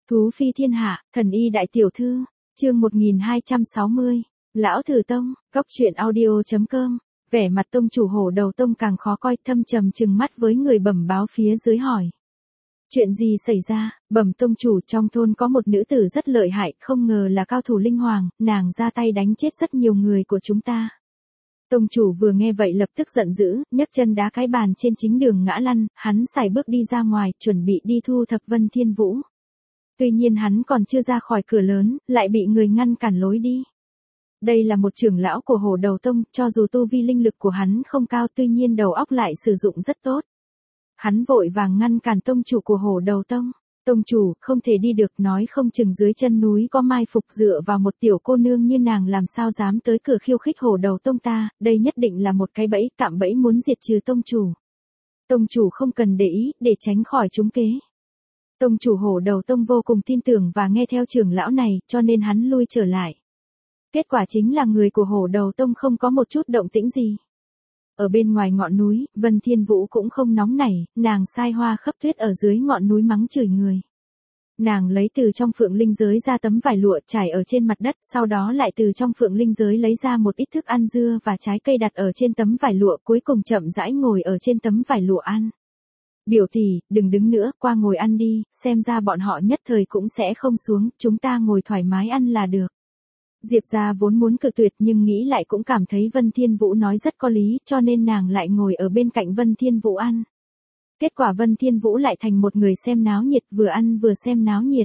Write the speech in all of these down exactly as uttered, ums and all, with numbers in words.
Thú phi thiên hạ, thần y đại tiểu thư, chương một nghìn hai trăm sáu mươi, Lão Tử Tông, góc truyện audio.com, vẻ mặt tông chủ hổ đầu tông càng khó coi, thâm trầm trừng mắt với người bẩm báo phía dưới hỏi. Chuyện gì xảy ra? Bẩm tông chủ, trong thôn có một nữ tử rất lợi hại, không ngờ là cao thủ linh hoàng, nàng ra tay đánh chết rất nhiều người của chúng ta. Tông chủ vừa nghe vậy lập tức giận dữ, nhấc chân đá cái bàn trên chính đường ngã lăn, hắn sải bước đi ra ngoài, chuẩn bị đi thu thập Vân Thiên Vũ. Tuy nhiên hắn còn chưa ra khỏi cửa lớn, lại bị người ngăn cản lối đi. Đây là một trưởng lão của hổ đầu tông, cho dù tu vi linh lực của hắn không cao, tuy nhiên đầu óc lại sử dụng rất tốt. Hắn vội vàng ngăn cản tông chủ của hổ đầu tông. Tông chủ, không thể đi được, nói không chừng dưới chân núi có mai phục, dựa vào một tiểu cô nương như nàng làm sao dám tới cửa khiêu khích hổ đầu tông ta, đây nhất định là một cái bẫy, cạm bẫy muốn diệt trừ tông chủ. Tông chủ không cần để ý, để tránh khỏi trúng kế. Tông chủ hổ đầu tông vô cùng tin tưởng và nghe theo trưởng lão này, cho nên hắn lui trở lại. Kết quả chính là người của hổ đầu tông không có một chút động tĩnh gì. Ở bên ngoài ngọn núi, Vân Thiên Vũ cũng không nóng nảy, nàng sai hoa khắp tuyết ở dưới ngọn núi mắng chửi người. Nàng lấy từ trong phượng linh giới ra tấm vải lụa trải ở trên mặt đất, sau đó lại từ trong phượng linh giới lấy ra một ít thức ăn dưa và trái cây đặt ở trên tấm vải lụa, cuối cùng chậm rãi ngồi ở trên tấm vải lụa ăn. Biểu tỷ, đừng đứng nữa, qua ngồi ăn đi, xem ra bọn họ nhất thời cũng sẽ không xuống, chúng ta ngồi thoải mái ăn là được. Diệp gia vốn muốn cự tuyệt nhưng nghĩ lại cũng cảm thấy Vân Thiên Vũ nói rất có lý, cho nên nàng lại ngồi ở bên cạnh Vân Thiên Vũ ăn. Kết quả Vân Thiên Vũ lại thành một người xem náo nhiệt, vừa ăn vừa xem náo nhiệt.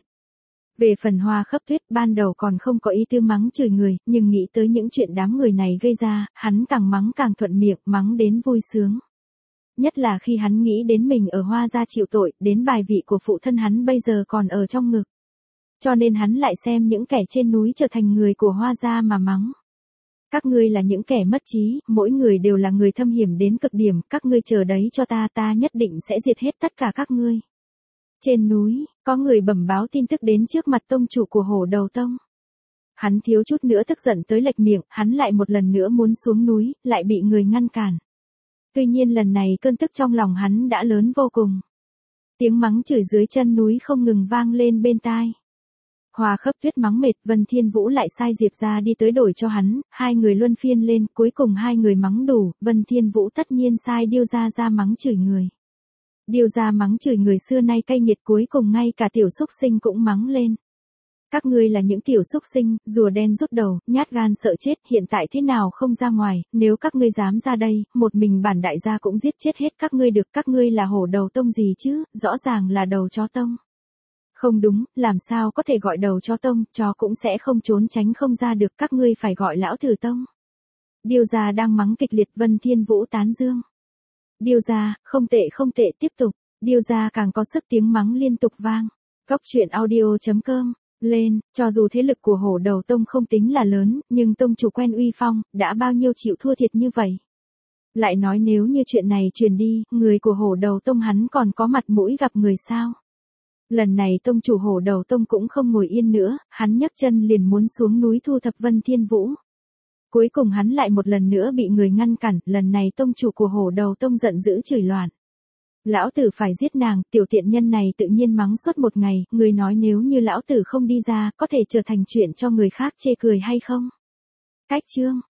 Về phần hoa khắp tuyết, ban đầu còn không có ý tư mắng chửi người, nhưng nghĩ tới những chuyện đám người này gây ra, hắn càng mắng càng thuận miệng, mắng đến vui sướng. Nhất là khi hắn nghĩ đến mình ở Hoa gia chịu tội, đến bài vị của phụ thân hắn bây giờ còn ở trong ngực. Cho nên hắn lại xem những kẻ trên núi trở thành người của Hoa gia mà mắng. Các ngươi là những kẻ mất trí, mỗi người đều là người thâm hiểm đến cực điểm, các ngươi chờ đấy cho ta, ta nhất định sẽ diệt hết tất cả các ngươi. Trên núi, có người bẩm báo tin tức đến trước mặt tông chủ của hổ đầu tông. Hắn thiếu chút nữa tức giận tới lệch miệng, hắn lại một lần nữa muốn xuống núi, lại bị người ngăn cản. Tuy nhiên lần này cơn tức trong lòng hắn đã lớn vô cùng. Tiếng mắng chửi dưới chân núi không ngừng vang lên bên tai. Hoa khắp tuyết mắng mệt, Vân Thiên Vũ lại sai Diệp gia đi tới đổi cho hắn, hai người luân phiên lên, cuối cùng hai người mắng đủ, Vân Thiên Vũ tất nhiên sai Điêu gia ra mắng chửi người. Điêu gia mắng chửi người xưa nay cay nghiệt, cuối cùng ngay cả tiểu xúc sinh cũng mắng lên. Các ngươi là những tiểu xúc sinh, rùa đen rút đầu, nhát gan sợ chết, hiện tại thế nào không ra ngoài, nếu các ngươi dám ra đây, một mình bản đại gia cũng giết chết hết các ngươi được, các ngươi là hổ đầu tông gì chứ, rõ ràng là đầu chó tông. Không đúng, làm sao có thể gọi đầu chó tông, chó cũng sẽ không trốn tránh không ra được, các ngươi phải gọi lão tử tông. Điêu gia đang mắng kịch liệt, Vân Thiên Vũ tán dương. Điêu gia, không tệ không tệ, tiếp tục, Điêu gia càng có sức, tiếng mắng liên tục vang. Góc truyện audio.com, lên, cho dù thế lực của hổ đầu tông không tính là lớn, nhưng tông chủ quen uy phong, đã bao nhiêu chịu thua thiệt như vậy. Lại nói nếu như chuyện này truyền đi, người của hổ đầu tông hắn còn có mặt mũi gặp người sao? Lần này tông chủ hổ đầu tông cũng không ngồi yên nữa, hắn nhấc chân liền muốn xuống núi thu thập Vân Thiên Vũ. Cuối cùng hắn lại một lần nữa bị người ngăn cản, lần này tông chủ của hổ đầu tông giận dữ chửi loạn. Lão tử phải giết nàng, tiểu tiện nhân này tự nhiên mắng suốt một ngày, người nói nếu như lão tử không đi ra, có thể trở thành chuyện cho người khác chê cười hay không? Cách chương,